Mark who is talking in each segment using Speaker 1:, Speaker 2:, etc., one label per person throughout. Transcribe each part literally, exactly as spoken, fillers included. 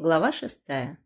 Speaker 1: Глава шестая.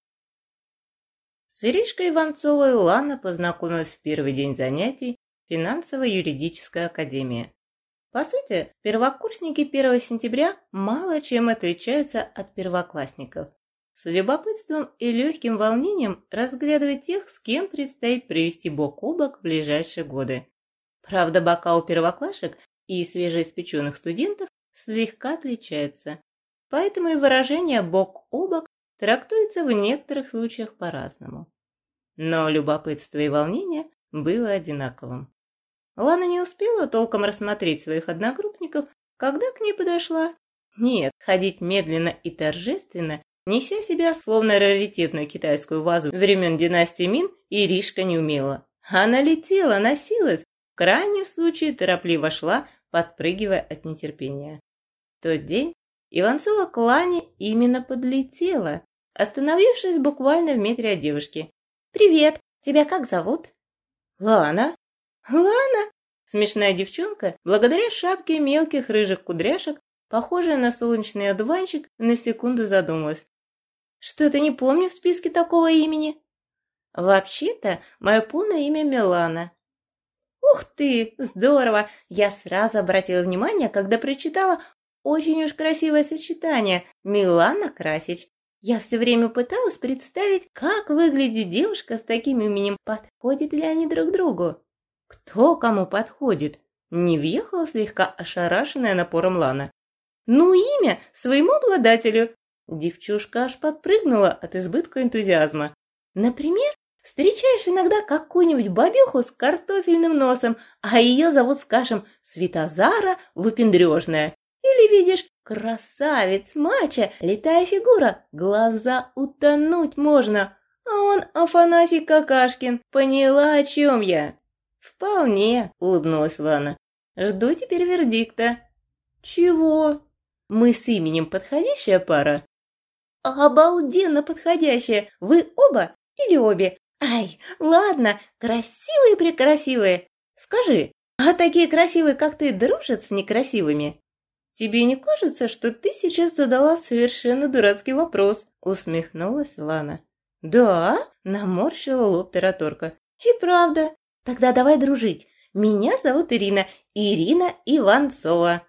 Speaker 1: С Иришкой Иванцовой Лана познакомилась в первый день занятий в финансово-юридической академии. По сути, первокурсники первого сентября мало чем отличаются от первоклассников. С любопытством и легким волнением разглядывать тех, с кем предстоит провести бок о бок в ближайшие годы. Правда, бока у первоклашек и свежеиспеченных студентов слегка отличаются. Поэтому и выражение «бок о бок» трактуется в некоторых случаях по-разному. Но любопытство и волнение было одинаковым. Лана не успела толком рассмотреть своих одногруппников, когда к ней подошла. Нет, ходить медленно и торжественно, неся себя словно раритетную китайскую вазу времен династии Мин, Иришка не умела. Она летела, носилась, в крайнем случае торопливо шла, подпрыгивая от нетерпения. В тот день Иванцова к Лане именно подлетела, остановившись буквально в метре от девушки. «Привет! Тебя как зовут?» «Лана». «Лана?» Смешная девчонка, благодаря шапке мелких рыжих кудряшек, похожая на солнечный одуванчик, на секунду задумалась. «Что-то не помню в списке такого имени». «Вообще-то, мое полное имя Милана». «Ух ты! Здорово! Я сразу обратила внимание, когда прочитала очень уж красивое сочетание «Милана Красич». Я все время пыталась представить, как выглядит девушка с таким именем, подходят ли они друг другу. Кто кому подходит? Не въехала слегка ошарашенная напором Лана. Ну, имя своему обладателю. Девчушка аж подпрыгнула от избытка энтузиазма. Например, встречаешь иногда какую-нибудь бабеху с картофельным носом, а ее зовут, скажем, Светозара Выпендрежная. Или видишь, красавец, мачо, летая фигура, глаза утонуть можно, а он Афанасий Какашкин. Поняла, о чем я? Вполне, улыбнулась Лана. Жду теперь вердикта. Чего? Мы с именем подходящая пара? Обалденно подходящая. Вы оба или обе? Ай, ладно, красивые-прекрасивые. Скажи, а такие красивые, как ты, дружат с некрасивыми? «Тебе не кажется, что ты сейчас задала совершенно дурацкий вопрос?» — усмехнулась Лана. «Да?» — наморщила лоб тараторка. «И правда. Тогда давай дружить. Меня зовут Ирина. Ирина Иванцова».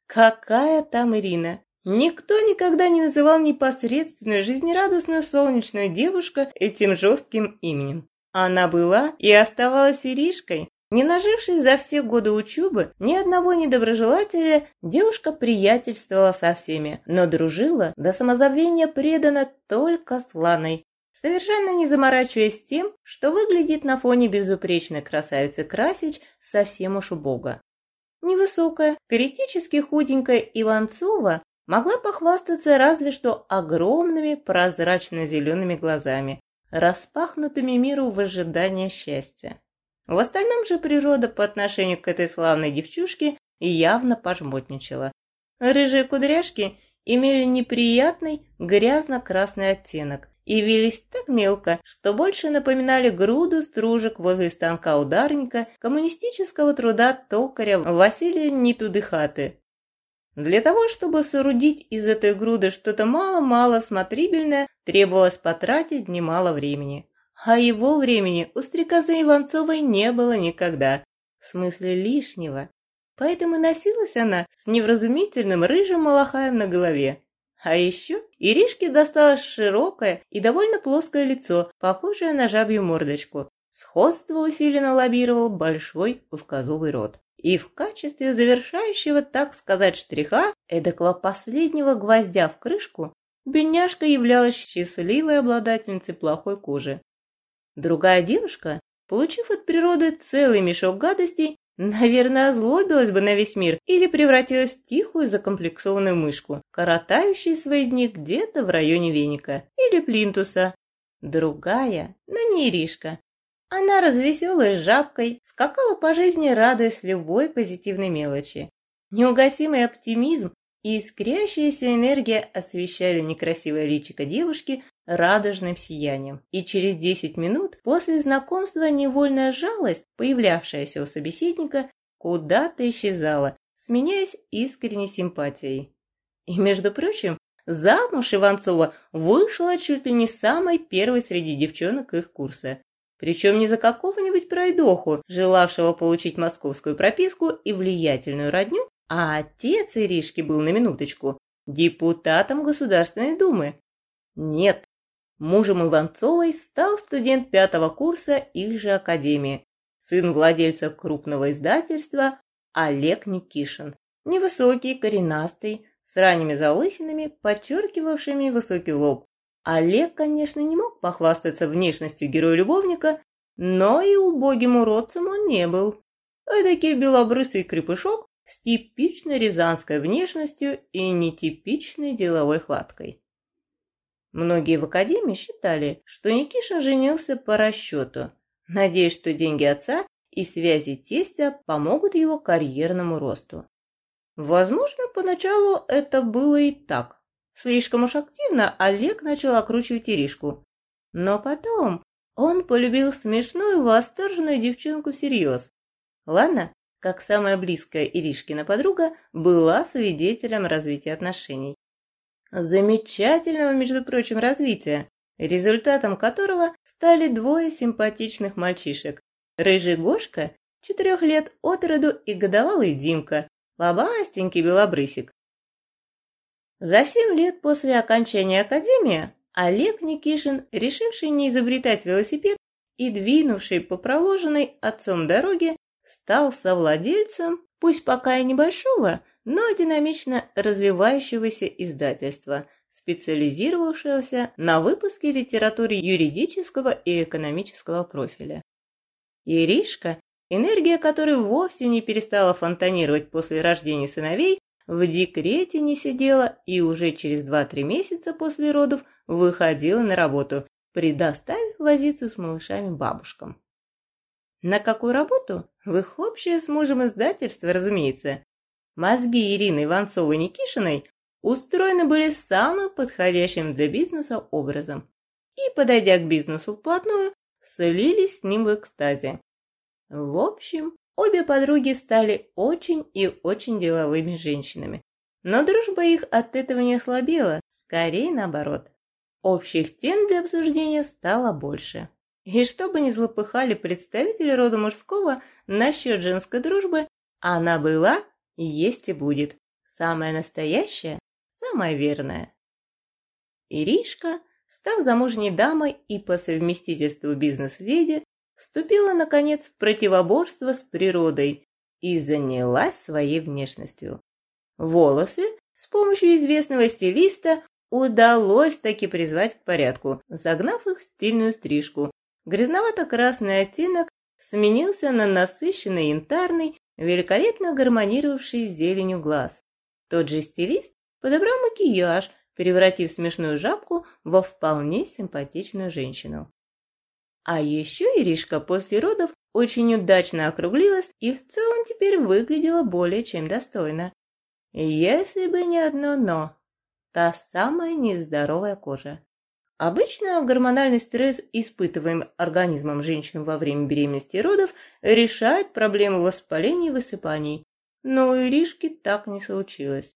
Speaker 1: «Какая там Ирина?» Никто никогда не называл непосредственную, жизнерадостную, солнечную девушку этим жестким именем. Она была и оставалась Иришкой. Не нажившись за все годы учебы, ни одного недоброжелателя, девушка приятельствовала со всеми, но дружила до самозабвения преданно только с Ланой, совершенно не заморачиваясь тем, что выглядит на фоне безупречной красавицы Красич совсем уж убого. Невысокая, критически худенькая Иванцова могла похвастаться разве что огромными прозрачно-зелеными глазами, распахнутыми миру в ожидании счастья. В остальном же природа по отношению к этой славной девчушке явно пожмотничала. Рыжие кудряшки имели неприятный грязно-красный оттенок и вились так мелко, что больше напоминали груду стружек возле станка ударника коммунистического труда токаря Василия Нетудыхаты. Для того, чтобы соорудить из этой груды что-то мало-мало смотрибельное, требовалось потратить немало времени. А его времени у стрекозы Иванцовой не было никогда, в смысле лишнего. Поэтому носилась она с невразумительным рыжим малахаем на голове. А еще Иришке досталось широкое и довольно плоское лицо, похожее на жабью мордочку. Сходство усиленно лоббировал большой узкозубый рот. И в качестве завершающего, так сказать, штриха, эдакого последнего гвоздя в крышку, бедняжка являлась счастливой обладательницей плохой кожи. Другая девушка, получив от природы целый мешок гадостей, наверное, озлобилась бы на весь мир или превратилась в тихую закомплексованную мышку, коротающую свои дни где-то в районе веника или плинтуса. Другая, но не Иришка. Она развеселась жабкой, скакала по жизни, радуясь любой позитивной мелочи. Неугасимый оптимизм и искрящаяся энергия освещали некрасивое личико девушки радужным сиянием. И через десять минут после знакомства невольная жалость, появлявшаяся у собеседника, куда-то исчезала, сменяясь искренней симпатией. И, между прочим, замуж Иванцова вышла чуть ли не самой первой среди девчонок их курса. Причем не за какого-нибудь пройдоху, желавшего получить московскую прописку и влиятельную родню, а отец Иришки был, на минуточку, депутатом Государственной Думы. Нет, мужем Иванцовой стал студент пятого курса их же академии, сын владельца крупного издательства Олег Никишин. Невысокий, коренастый, с ранними залысинами, подчеркивавшими высокий лоб. Олег, конечно, не мог похвастаться внешностью героя-любовника, но и убогим уродцем он не был. Эдакий белобрысый крепышок с типичной рязанской внешностью и нетипичной деловой хваткой. Многие в академии считали, что Никишин женился по расчету, надеясь, что деньги отца и связи тестя помогут его карьерному росту. Возможно, поначалу это было и так. Слишком уж активно Олег начал окручивать Иришку. Но потом он полюбил смешную, восторженную девчонку всерьез. Лана, как самая близкая Иришкина подруга, была свидетелем развития отношений. Замечательного, между прочим, развития, результатом которого стали двое симпатичных мальчишек. Рыжий Гошка, четырех лет от роду, и годовалый Димка, лобастенький белобрысик. За семь лет после окончания академии Олег Никишин, решивший не изобретать велосипед и двинувший по проложенной отцом дороге, стал совладельцем, пусть пока и небольшого, но динамично развивающегося издательства, специализировавшегося на выпуске литературы юридического и экономического профиля. Иришка, энергия которой вовсе не перестала фонтанировать после рождения сыновей, в декрете не сидела и уже через два-три месяца после родов выходила на работу, предоставив возиться с малышами бабушкам. На какую работу? В их общее с мужем издательство, разумеется. Мозги Ирины Иванцовой-Никишиной устроены были самым подходящим для бизнеса образом. И, подойдя к бизнесу вплотную, слились с ним в экстазе. В общем, обе подруги стали очень и очень деловыми женщинами. Но дружба их от этого не ослабела, скорее наоборот. Общих тем для обсуждения стало больше. И чтобы не злопыхали представители рода мужского насчет женской дружбы, она была, есть и будет. Самая настоящая, самая верная. Иришка, став замужней дамой и по совместительству бизнес-леди, вступила, наконец, в противоборство с природой и занялась своей внешностью. Волосы с помощью известного стилиста удалось таки призвать к порядку, загнав их в стильную стрижку. Грязновато-красный оттенок сменился на насыщенный янтарный, великолепно гармонировавший с зеленью глаз. Тот же стилист подобрал макияж, превратив смешную жабку во вполне симпатичную женщину. А еще Иришка после родов очень удачно округлилась и в целом теперь выглядела более чем достойно. Если бы не одно «но» – та самая нездоровая кожа. Обычно гормональный стресс, испытываемый организмом женщин во время беременности и родов, решает проблемы воспаления и высыпаний, но у Иришки так не случилось.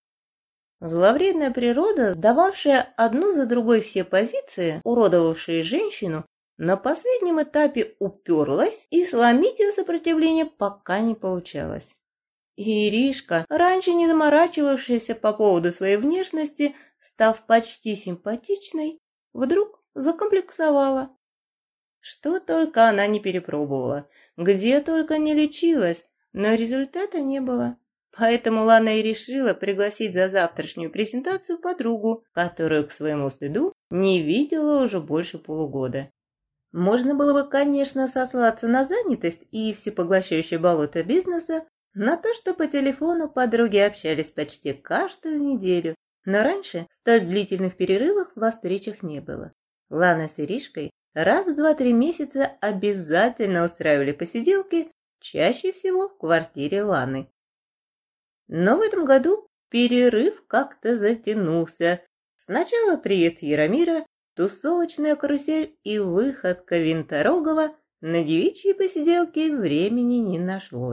Speaker 1: Зловредная природа, сдававшая одну за другой все позиции, уродовавшие женщину, на последнем этапе уперлась, и сломить ее сопротивление пока не получалось. И Иришка, раньше не заморачивавшаяся по поводу своей внешности, став почти симпатичной, вдруг закомплексовала. Что только она не перепробовала, где только не лечилась, но результата не было. Поэтому Лана и решила пригласить за завтрашнюю презентацию подругу, которую, к своему стыду, не видела уже больше полугода. Можно было бы, конечно, сослаться на занятость и всепоглощающее болото бизнеса, на то, что по телефону подруги общались почти каждую неделю, но раньше столь длительных перерывов во встречах не было. Лана с Иришкой раз в два-три месяца обязательно устраивали посиделки, чаще всего в квартире Ланы. Но в этом году перерыв как-то затянулся. Сначала приезд Яромира, тусовочная карусель и выходка Винторогова, на девичьи посиделки времени не нашлось.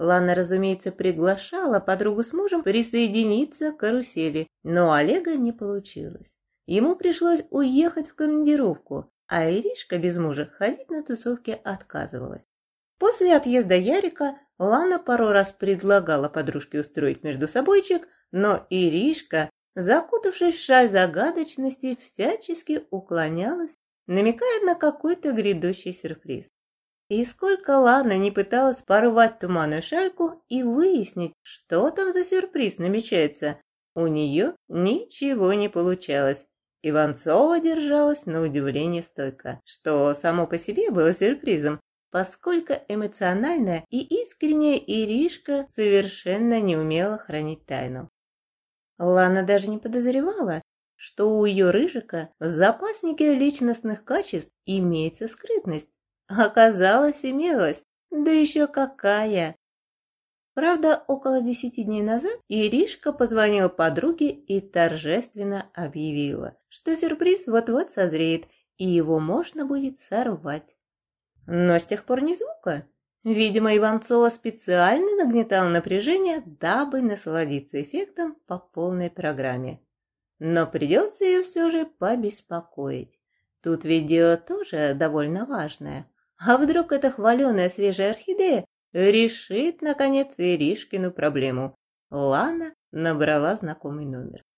Speaker 1: Лана, разумеется, приглашала подругу с мужем присоединиться к карусели, но Олега не получилось. Ему пришлось уехать в командировку, а Иришка без мужа ходить на тусовки отказывалась. После отъезда Ярика Лана пару раз предлагала подружке устроить между собойчик, но Иришка, закутавшись в шаль загадочности, всячески уклонялась, намекая на какой-то грядущий сюрприз. И сколько Лана не пыталась порвать туманную шальку и выяснить, что там за сюрприз намечается, у нее ничего не получалось. Иванцова держалась на удивление стойко, что само по себе было сюрпризом, поскольку эмоциональная и искренняя Иришка совершенно не умела хранить тайну. Лана даже не подозревала, что у ее рыжика в запаснике личностных качеств имеется скрытность. Оказалось, имелась, да еще какая! Правда, около десяти дней назад Иришка позвонила подруге и торжественно объявила, что сюрприз вот-вот созреет, и его можно будет сорвать. Но с тех пор ни звука. Видимо, Иванцова специально нагнетала напряжение, дабы насладиться эффектом по полной программе. Но придется ее все же побеспокоить. Тут ведь дело тоже довольно важное. А вдруг эта хваленая свежая орхидея решит, наконец, Иришкину проблему? Лана набрала знакомый номер.